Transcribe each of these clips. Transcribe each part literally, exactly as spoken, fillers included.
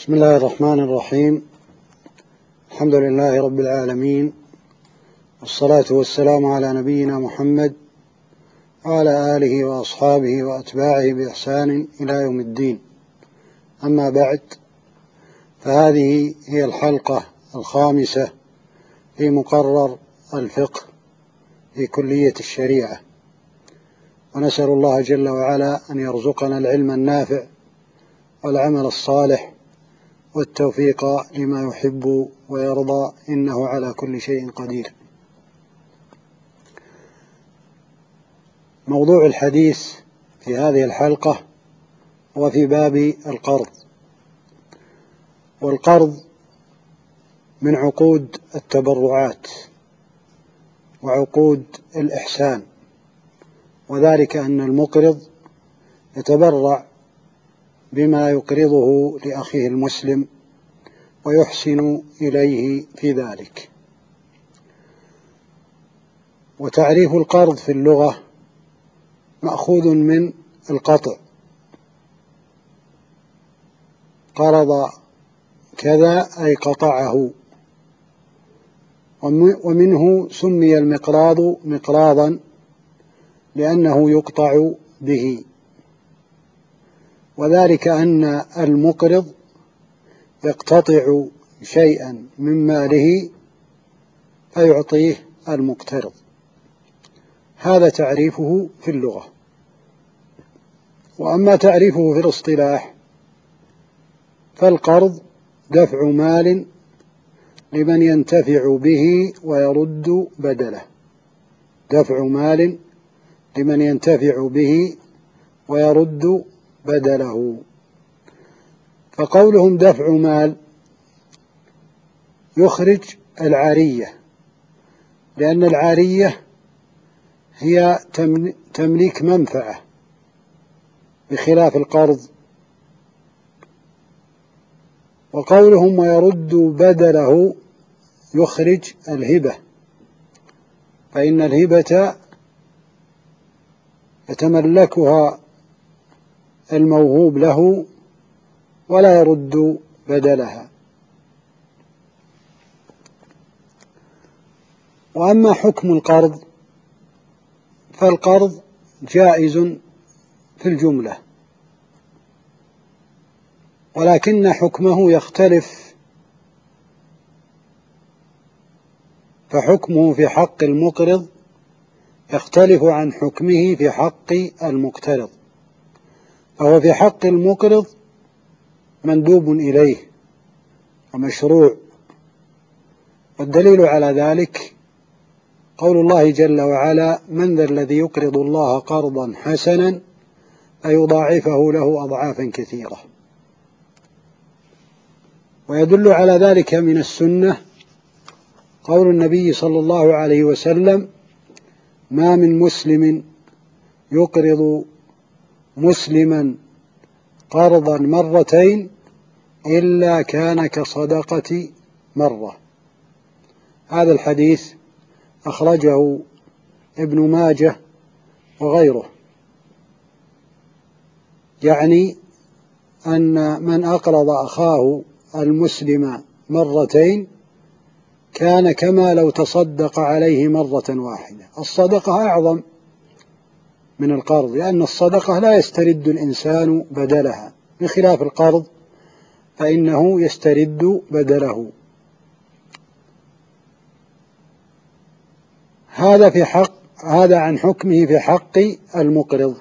بسم الله الرحمن الرحيم. الحمد لله رب العالمين، والصلاة والسلام على نبينا محمد وعلى آله وأصحابه وأتباعه بإحسان إلى يوم الدين. أما بعد، فهذه هي الحلقة الخامسة في مقرر الفقه في كلية الشريعة، ونسأل الله جل وعلا أن يرزقنا العلم النافع والعمل الصالح والتوفيق لما يحب ويرضى، إنه على كل شيء قدير. موضوع الحديث في هذه الحلقة هو في باب القرض، والقرض من عقود التبرعات وعقود الإحسان، وذلك أن المقرض يتبرع بما يقرضه لأخيه المسلم ويحسن إليه في ذلك. وتعريف القرض في اللغة مأخوذ من القطع، قرض كذا أي قطعه، ومنه سمي المقراض مقراضا لأنه يقطع به، وذلك أن المقرض يقتطع شيئا من ماله فيعطيه المقترض. هذا تعريفه في اللغة. وأما تعريفه في الاصطلاح فالقرض دفع مال لمن ينتفع به ويرد بدله، دفع مال لمن ينتفع به ويرد بدله. فقولهم دفع مال يخرج العارية، لأن العارية هي تمليك منفعة بخلاف القرض. وقولهم ويرد بدله يخرج الهبة، فإن الهبة يتملكها الموهوب له ولا يرد بدلها. وأما حكم القرض فالقرض جائز في الجملة، ولكن حكمه يختلف، فحكمه في حق المقرض يختلف عن حكمه في حق المقترض. فهو في حق المقرض مندوب إليه ومشروع، والدليل على ذلك قول الله جل وعلا: من ذا الذي يقرض الله قرضا حسنا فيضاعفه له أضعافا كثيرة. ويدل على ذلك من السنة قول النبي صلى الله عليه وسلم: ما من مسلم يقرض مسلما قرضا مرتين إلا كان كصدقة مرة. هذا الحديث أخرجه ابن ماجه وغيره، يعني أن من أقرض أخاه المسلم مرتين كان كما لو تصدق عليه مرة واحدة. الصدقة أعظم من القرض، لأن الصدقة لا يسترد الإنسان بدلها، بخلاف القرض فإنه يسترد بدله. هذا في حق هذا عن حكمه في حق المقرض.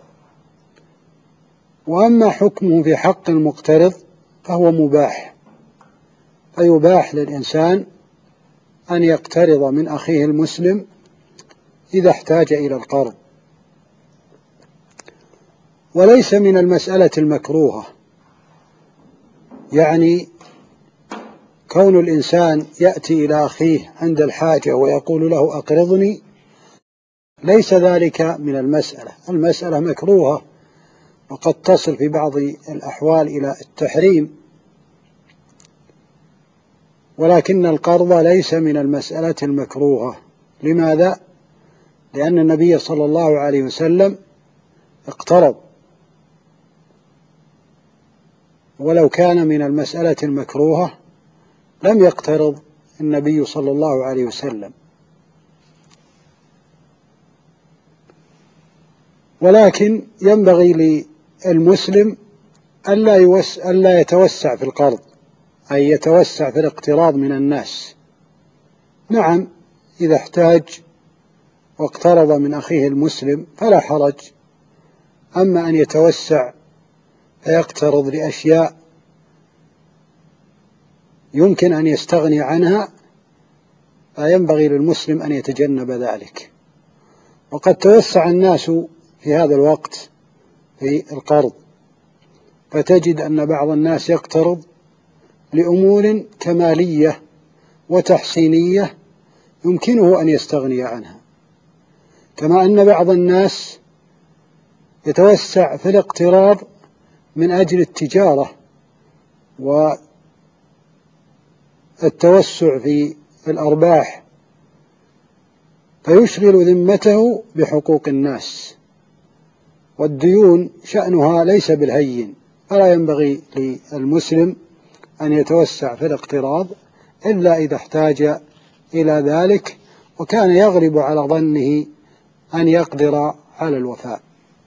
وأما حكمه في حق المقترض فهو مباح، فيباح للإنسان أن يقترض من أخيه المسلم إذا احتاج إلى القرض، وليس من المسألة المكروهة. يعني كون الإنسان يأتي إلى أخيه عند الحاجة ويقول له أقرضني، ليس ذلك من المسألة. المسألة مكروهة، وقد تصل في بعض الأحوال إلى التحريم، ولكن القرض ليس من المسألة المكروهة. لماذا؟ لأن النبي صلى الله عليه وسلم اقترض، ولو كان من المسألة المكروهة لم يقترض النبي صلى الله عليه وسلم. ولكن ينبغي للمسلم ألا, يوس ألا يتوسع في القرض، أي يتوسع في الاقتراض من الناس. نعم، إذا احتاج واقترض من أخيه المسلم فلا حرج، أما أن يتوسع فيقترض لأشياء يمكن أن يستغني عنها فينبغي للمسلم أن يتجنب ذلك. وقد توسع الناس في هذا الوقت في القرض، فتجد أن بعض الناس يقترض لأمور كمالية وتحسينية يمكنه أن يستغني عنها، كما أن بعض الناس يتوسع في الاقتراض من أجل التجارة والتوسع في الأرباح، فيشغل ذمته بحقوق الناس، والديون شأنها ليس بالهين، فلا ينبغي للمسلم أن يتوسع في الاقتراض إلا إذا احتاج إلى ذلك وكان يغلب على ظنه أن يقدر على الوفاء.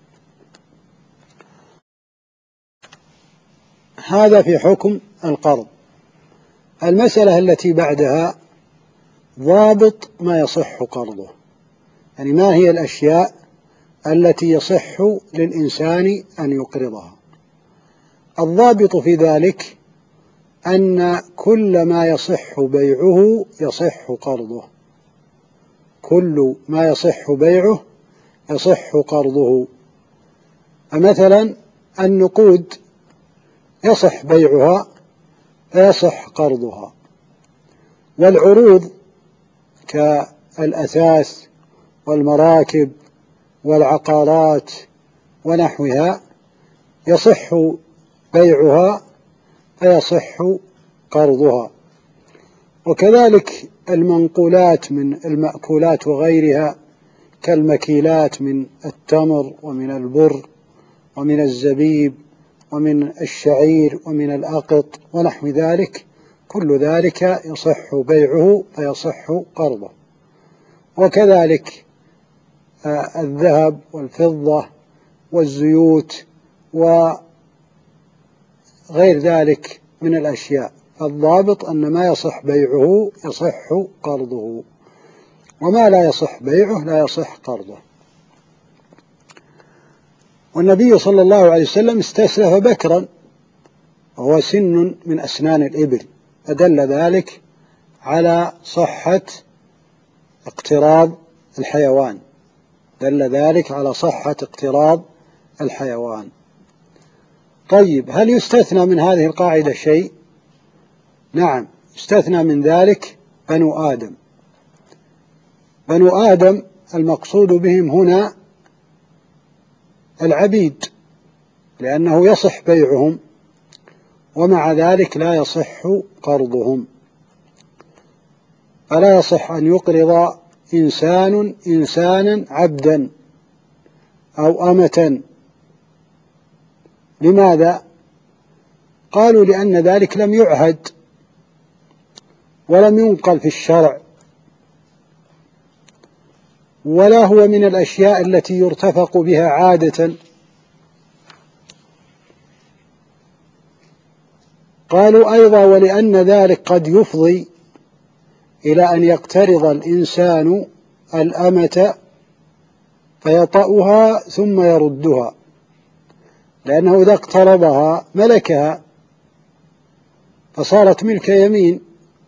هذا في حكم القرض. المسألة التي بعدها ضابط ما يصح قرضه، يعني ما هي الأشياء التي يصح للإنسان أن يقرضها. الضابط في ذلك أن كل ما يصح بيعه يصح قرضه، كل ما يصح بيعه يصح قرضه. فمثلا النقود يصح بيعها فيصح قرضها، والعروض كالأثاث والمراكب والعقارات ونحوها يصح بيعها فيصح قرضها. وكذلك المنقولات من المأكولات وغيرها كالمكيلات من التمر ومن البر ومن الزبيب ومن الشعير ومن الأقط ونحو ذلك، كل ذلك يصح بيعه فيصح قرضه. وكذلك الذهب والفضة والزيوت وغير ذلك من الأشياء. الضابط أن ما يصح بيعه يصح قرضه، وما لا يصح بيعه لا يصح قرضه. والنبي صلى الله عليه وسلم استسلف بكرا وهو سن من أسنان الإبل، فدل ذلك على صحة اقتراض الحيوان، دل ذلك على صحة اقتراض الحيوان. طيب، هل يستثنى من هذه القاعدة شيء؟ نعم، يستثنى من ذلك بنو آدم. بنو آدم المقصود بهم هنا العبيد، لأنه يصح بيعهم ومع ذلك لا يصح قرضهم. فلا يصح أن يقرض إنسان إنسانا عبدا أو أمة. لماذا؟ قالوا لأن ذلك لم يعهد ولم ينقل في الشرع، ولا هو من الأشياء التي يرتفق بها عادة. قالوا أيضا ولأن ذلك قد يفضي إلى أن يقترض الإنسان الأمة فيطأها ثم يردها، لأنه إذا اقترضها ملكها فصارت ملك يمين،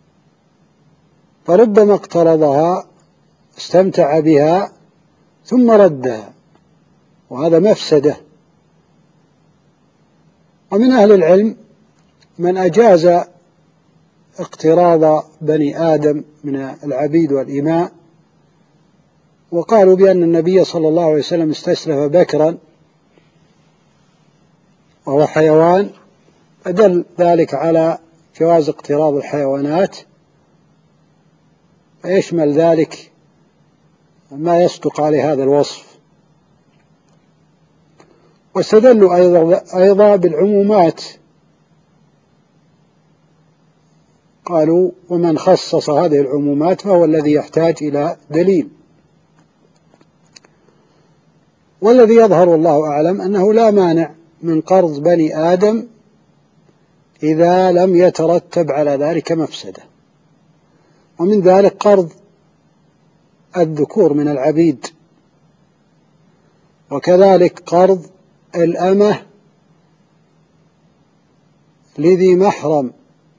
فربما اقترضها استمتع بها ثم ردها، وهذا مفسدة. ومن أهل العلم من أجاز اقتراض بني آدم من العبيد والإماء، وقالوا بأن النبي صلى الله عليه وسلم استسلف بكرا وهو حيوان، فدل ذلك على جواز اقتراض الحيوانات، فيشمل ذلك ما يصدق عليه هذا الوصف. واستدلوا أيضا, أيضا بالعمومات قالوا ومن خصص هذه العمومات فهو الذي يحتاج إلى دليل. والذي يظهر والله أعلم أنه لا مانع من قرض بني آدم إذا لم يترتب على ذلك مفسدة، ومن ذلك قرض الذكور من العبيد، وكذلك قرض الأمة لذي محرم،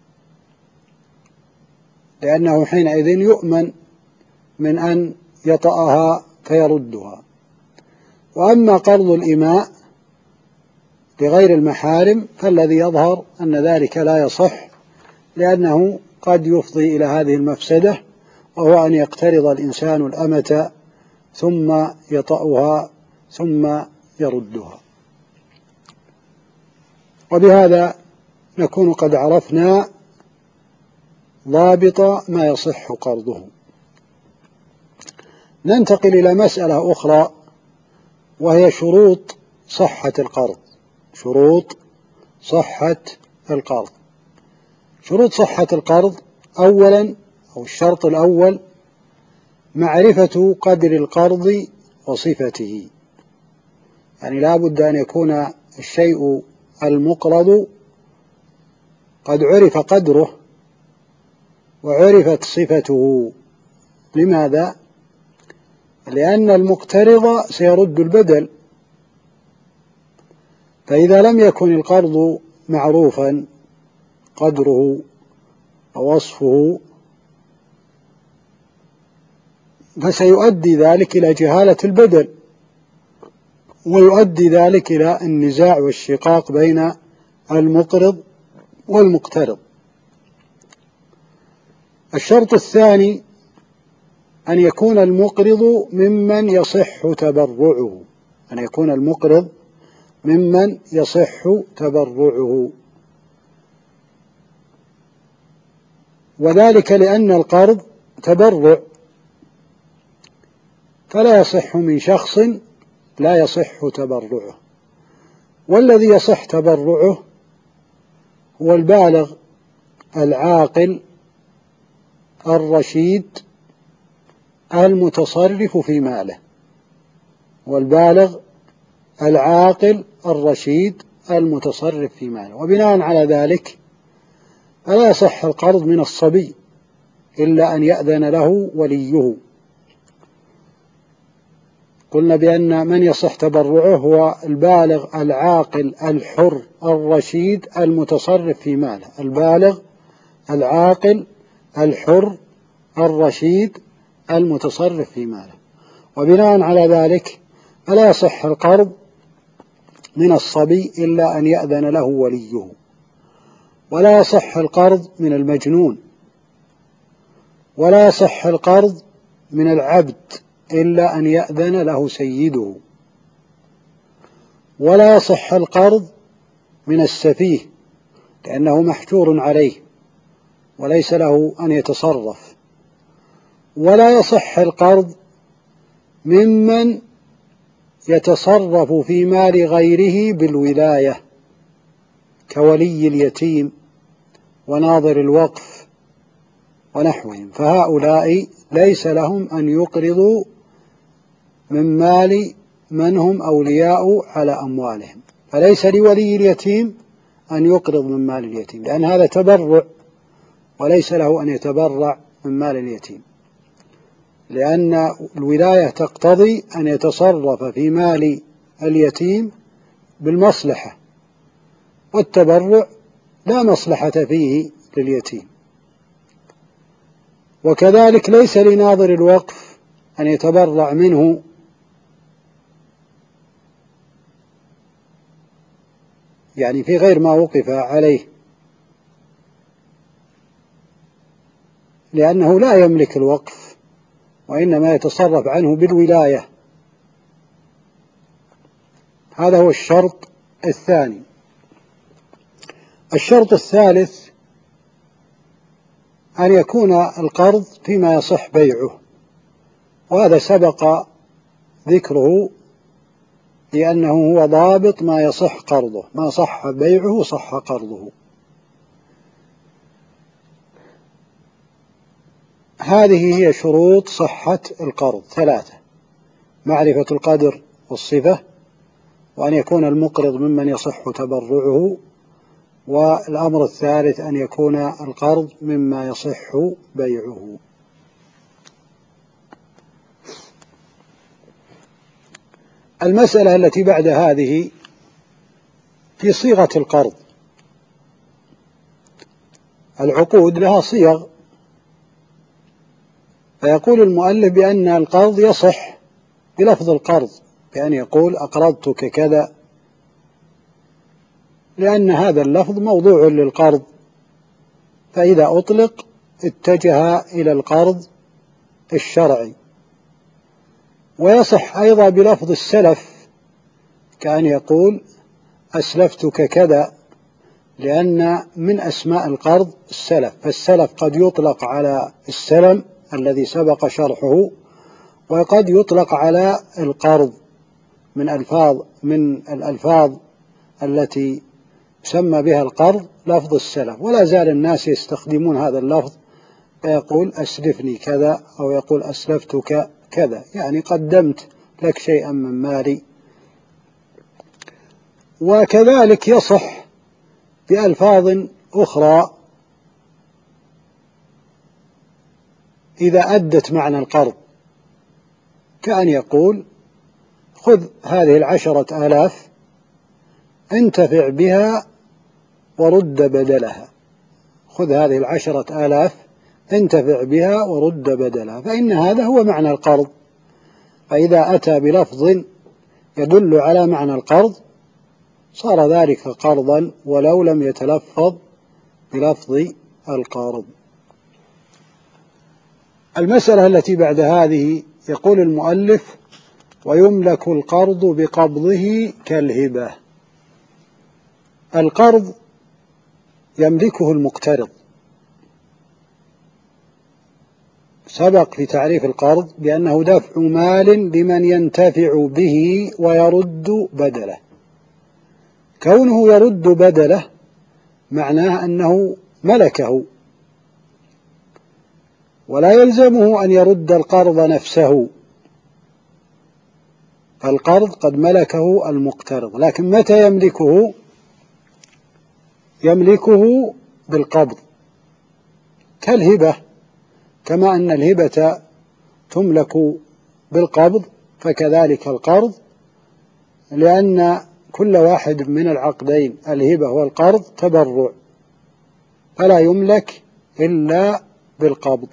لأنه حينئذ يؤمن من أن يطأها فيردها. وأما قرض الإماء لغير المحارم فالذي يظهر أن ذلك لا يصح، لأنه قد يفضي إلى هذه المفسدة، وهو أن يقترض الإنسان الأمة ثم يطأها ثم يردها. وبهذا نكون قد عرفنا ضابط ما يصح قرضه. ننتقل إلى مسألة أخرى، وهي شروط صحة القرض. شروط صحة القرض. شروط صحة القرض: أولا، أو الشرط الأول، معرفة قدر القرض وصفته. يعني لا بد أن يكون الشيء المقرض قد عرف قدره وعرفت صفته. لماذا؟ لأن المقترض سيرد البدل، فإذا لم يكن القرض معروفا قدره ووصفه فسيؤدي ذلك إلى جهالة البدل، ويؤدي ذلك إلى النزاع والشقاق بين المقرض والمقترض. الشرط الثاني أن يكون المقرض ممن يصح تبرعه. أن يكون المقرض ممن يصح تبرعه، وذلك لأن القرض تبرع، فلا يصح من شخص لا يصح تبرعه. والذي يصح تبرعه هو البالغ العاقل الرشيد المتصرف في ماله. والبالغ العاقل الرشيد المتصرف في ماله. وبناء على ذلك فلا يصح القرض من الصبي إلا أن يأذن له وليه. قلنا بأن من يصح تبرعه هو البالغ العاقل الحر الرشيد المتصرف في ماله. البالغ العاقل الحر الرشيد المتصرف في ماله. وبناء على ذلك فلا يصح القرض من الصبي إلا أن يأذن له وليه. ولا يصح القرض من المجنون. ولا يصح القرض من العبد إلا أن يأذن له سيده. ولا يصح القرض من السفيه لأنه محجور عليه وليس له أن يتصرف. ولا يصح القرض ممن يتصرف في مال غيره بالولاية كولي اليتيم وناظر الوقف ونحوهم، فهؤلاء ليس لهم أن يقرضوا من مال من هم أولياء على أموالهم. فليس لولي اليتيم أن يقرض من مال اليتيم، لأن هذا تبرع وليس له أن يتبرع من مال اليتيم، لأن الولاية تقتضي أن يتصرف في مال اليتيم بالمصلحة، والتبرع لا مصلحة فيه لليتيم. وكذلك ليس لناظر الوقف أن يتبرع منه يعني في غير ما وقف عليه، لأنه لا يملك الوقف وإنما يتصرف عنه بالولاية. هذا هو الشرط الثاني. الشرط الثالث أن يكون القرض فيما يصح بيعه، وهذا سبق ذكره لأنه هو ضابط ما يصح قرضه. ما صح بيعه صح قرضه. هذه هي شروط صحة القرض ثلاثة: معرفة القدر والصفة، وأن يكون المقرض ممن يصح تبرعه، والأمر الثالث أن يكون القرض مما يصح بيعه. المسألة التي بعد هذه في صيغة القرض. العقود لها صيغ، فيقول المؤلف بأن القرض يصح بلفظ القرض، بأن يقول أقرضتك كذا، لأن هذا اللفظ موضوع للقرض، فإذا أطلق اتجه إلى القرض الشرعي. ويصح أيضا بلفظ السلف، كأن يقول أسلفتك كذا، لأن من أسماء القرض السلف، فالسلف قد يطلق على السلم الذي سبق شرحه، وقد يطلق على القرض من ألفاظ من الألفاظ التي يسمى بها القرض لفظ السلف. ولا زال الناس يستخدمون هذا اللفظ، فيقول أسلفني كذا، أو يقول أسلفتك كذا، يعني قدمت لك شيئا من مالي. وكذلك يصح بألفاظ أخرى إذا أدت معنى القرض، كأن يقول خذ هذه العشرة آلاف انتفع بها ورد بدلها، خذ هذه العشرة آلاف انتفع بها ورد بدلها، فإن هذا هو معنى القرض. فإذا أتى بلفظ يدل على معنى القرض صار ذلك قرضا ولو لم يتلفظ بلفظ القرض. المسألة التي بعد هذه يقول المؤلف: ويملك القرض بقبضه كالهبة. القرض يملكه المقترض. سبق في تعريف القرض بأنه دفع مال لمن ينتفع به ويرد بدله. كونه يرد بدله معناه أنه ملكه، ولا يلزمه أن يرد القرض نفسه، فالقرض قد ملكه المقترض، لكن متى يملكه؟ يملكه بالقبض كالهبة، كما أن الهبة تملك بالقبض فكذلك القرض، لأن كل واحد من العقدين الهبة والقرض تبرع، فلا يملك إلا بالقبض.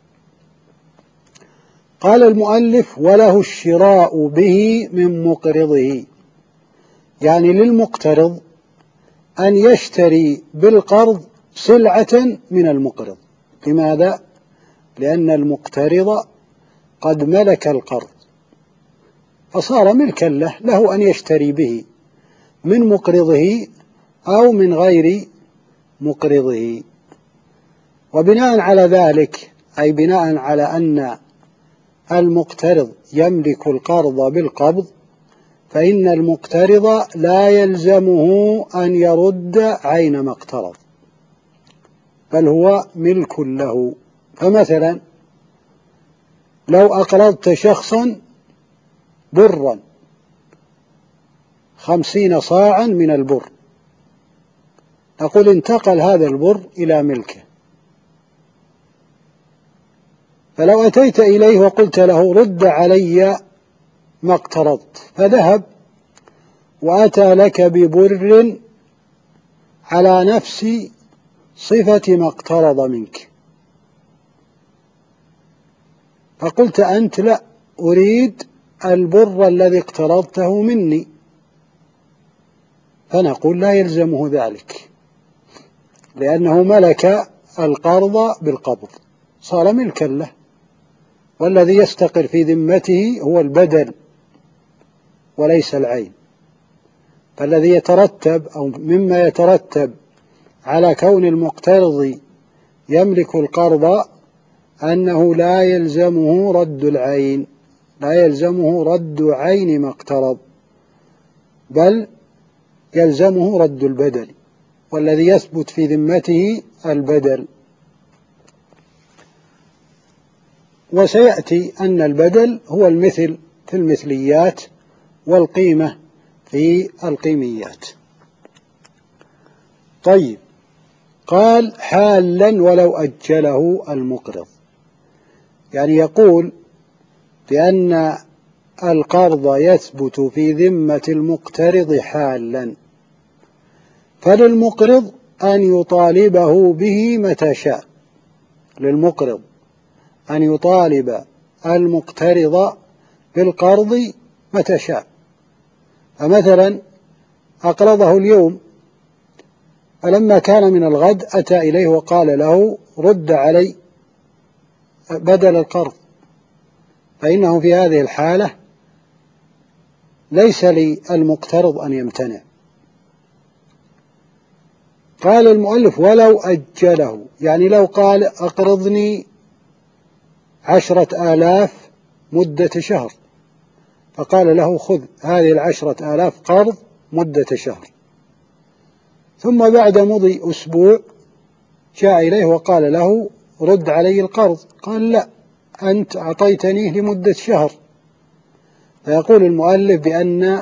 قال المؤلف: وله الشراء به من مقرضه، يعني للمقترض أن يشتري بالقرض سلعة من المقرض. لماذا؟ لأن المقترض قد ملك القرض فصار ملكا له، له أن يشتري به من مقرضه أو من غير مقرضه. وبناء على ذلك، أي بناء على أن المقترض يملك القرض بالقبض، فإن المقترض لا يلزمه أن يرد عين ما اقترض، بل هو ملك له. فمثلا لو أقرضت شخصا برا خمسين صاعا من البر، نقول انتقل هذا البر إلى ملكه، فلو أتيت إليه وقلت له رد علي ما اقترضت، فذهب وأتى لك ببر على نفس صفة ما اقترض منك، فقلت أنت: لا، أريد البر الذي اقترضته مني، فنقول لا يلزمه ذلك، لأنه ملك القرض بالقبض، صار ملكا له، والذي يستقر في ذمته هو البدل وليس العين. فالذي يترتب أو مما يترتب على كون المقترض يملك القرض أنه لا يلزمه رد العين، لا يلزمه رد عين ما اقترض، بل يلزمه رد البدل، والذي يثبت في ذمته البدل. وسيأتي أن البدل هو المثل في المثليات والقيمة في القيميات. طيب، قال حالا ولو أجله المقرض، يعني يقول بأن القرض يثبت في ذمة المقترض حالا، فللمقرض أن يطالبه به متى شاء، للمقرض أن يطالب المقترض بالقرض متى شاء. فمثلا أقرضه اليوم، فلما كان من الغد أتى إليه وقال له رد علي بدل القرض، فإنه في هذه الحالة ليس للمقترض أن يمتنع. قال المؤلف ولو أجله، يعني لو قال أقرضني عشرة آلاف مدة شهر، فقال له خذ هذه العشرة آلاف قرض مدة شهر، ثم بعد مضي أسبوع جاء إليه وقال له رد علي القرض، قال لا، أنت أعطيتنيه لمدة شهر. فيقول المؤلف بأن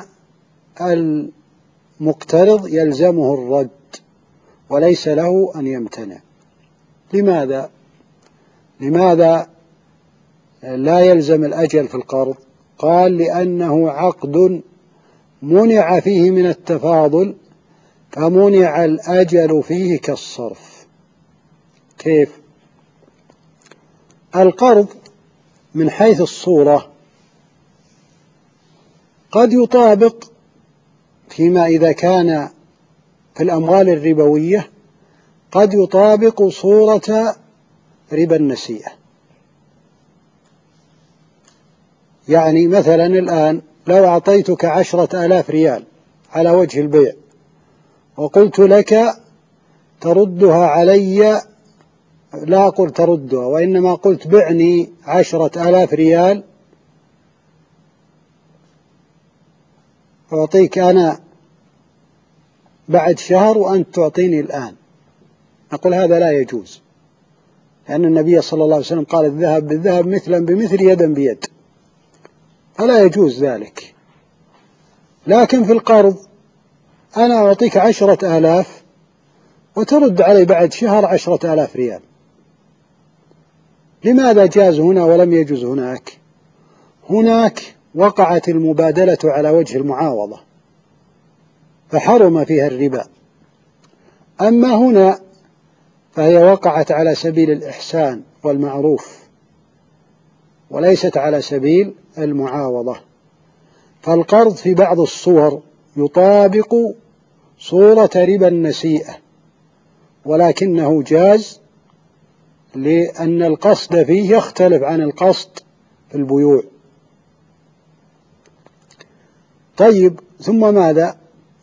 المقترض يلزمه الرد وليس له أن يمتنع. لماذا؟ لماذا لا يلزم الأجل في القرض؟ قال لأنه عقد منع فيه من التفاضل، فمنع الأجل فيه كالصرف. كيف؟ القرض من حيث الصورة قد يطابق فيما إذا كان في الأموال الربوية قد يطابق صورة ربا النسيئة. يعني مثلا الآن لو أعطيتك عشرة آلاف ريال على وجه البيع وقلت لك تردها علي، لا أقول تردها وإنما قلت بعني عشرة آلاف ريال أعطيك أنا بعد شهر وأنت تعطيني الآن، نقول هذا لا يجوز، لأن النبي صلى الله عليه وسلم قال الذهب بالذهب مثلا بمثل يدا بيد، فلا يجوز ذلك. لكن في القرض أنا أعطيك عشرة آلاف وترد علي بعد شهر عشرة آلاف ريال. لماذا جاز هنا ولم يجوز هناك؟ هناك وقعت المبادلة على وجه المعاوضة فحرم فيها الربا، أما هنا فهي وقعت على سبيل الإحسان والمعروف وليست على سبيل المعاوضة. فالقرض في بعض الصور يطابق صورة ربا النسيئة، ولكنه جاز لأن القصد فيه يختلف عن القصد في البيوع. طيب، ثم ماذا؟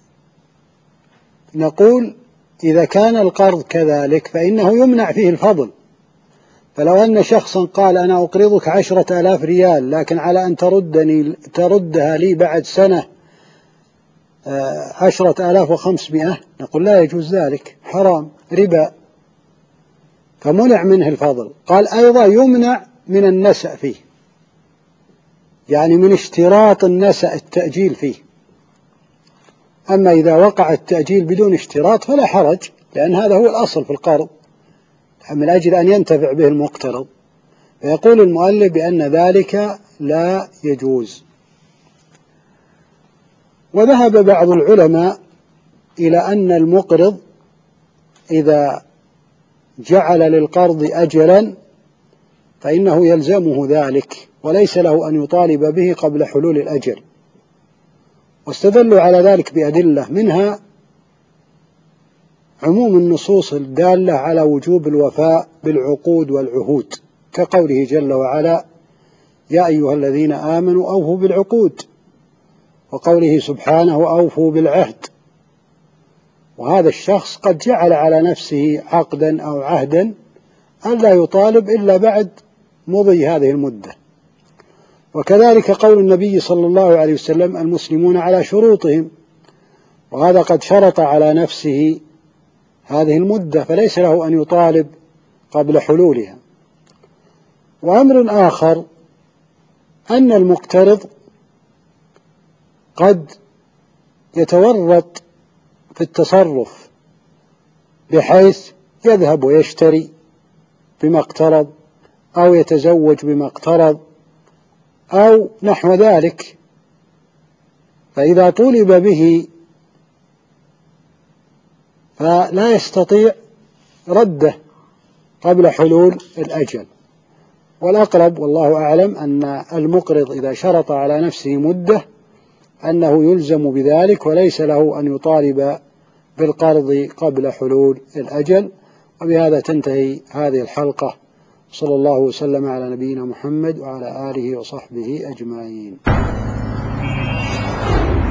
نقول إذا كان القرض كذلك فإنه يمنع فيه الفضل. فلو أن شخصا قال أنا أقرضك عشرة آلاف ريال لكن على أن تردني تردها لي بعد سنة عشرة آلاف وخمسمائة، نقول لا يجوز ذلك، حرام، ربا، فمنع منه الفضل. قال أيضا يمنع من النسأ فيه، يعني من اشتراط النسأ التأجيل فيه. أما إذا وقع التأجيل بدون اشتراط فلا حرج، لأن هذا هو الأصل في القرض من أجل أن ينتفع به المقترض. فيقول المؤلف بأن ذلك لا يجوز. وذهب بعض العلماء إلى أن المقرض إذا جعل للقرض أجلا فإنه يلزمه ذلك وليس له أن يطالب به قبل حلول الأجل، واستدلوا على ذلك بأدلة، منها عموم النصوص الدالة على وجوب الوفاء بالعقود والعهود، كقوله جل وعلا يا أيها الذين آمنوا أوفوا بالعقود، وقوله سبحانه أوفوا بالعهد. وهذا الشخص قد جعل على نفسه عقدا أو عهدا ألا يطالب إلا بعد مضي هذه المدة. وكذلك قول النبي صلى الله عليه وسلم المسلمون على شروطهم، وهذا قد شرط على نفسه هذه المدة فليس له أن يطالب قبل حلولها. وأمر آخر أن المقترض قد يتورط في التصرف بحيث يذهب ويشتري بما اقترض أو يتزوج بما اقترض أو نحو ذلك، فإذا طولب به فلا يستطيع رده قبل حلول الأجل. والأقرب والله أعلم أن المقرض إذا شرط على نفسه مدة أنه يلزم بذلك وليس له أن يطالب بالقرض قبل حلول الأجل. وبهذا تنتهي هذه الحلقة. صلى الله وسلم على نبينا محمد وعلى آله وصحبه أجمعين.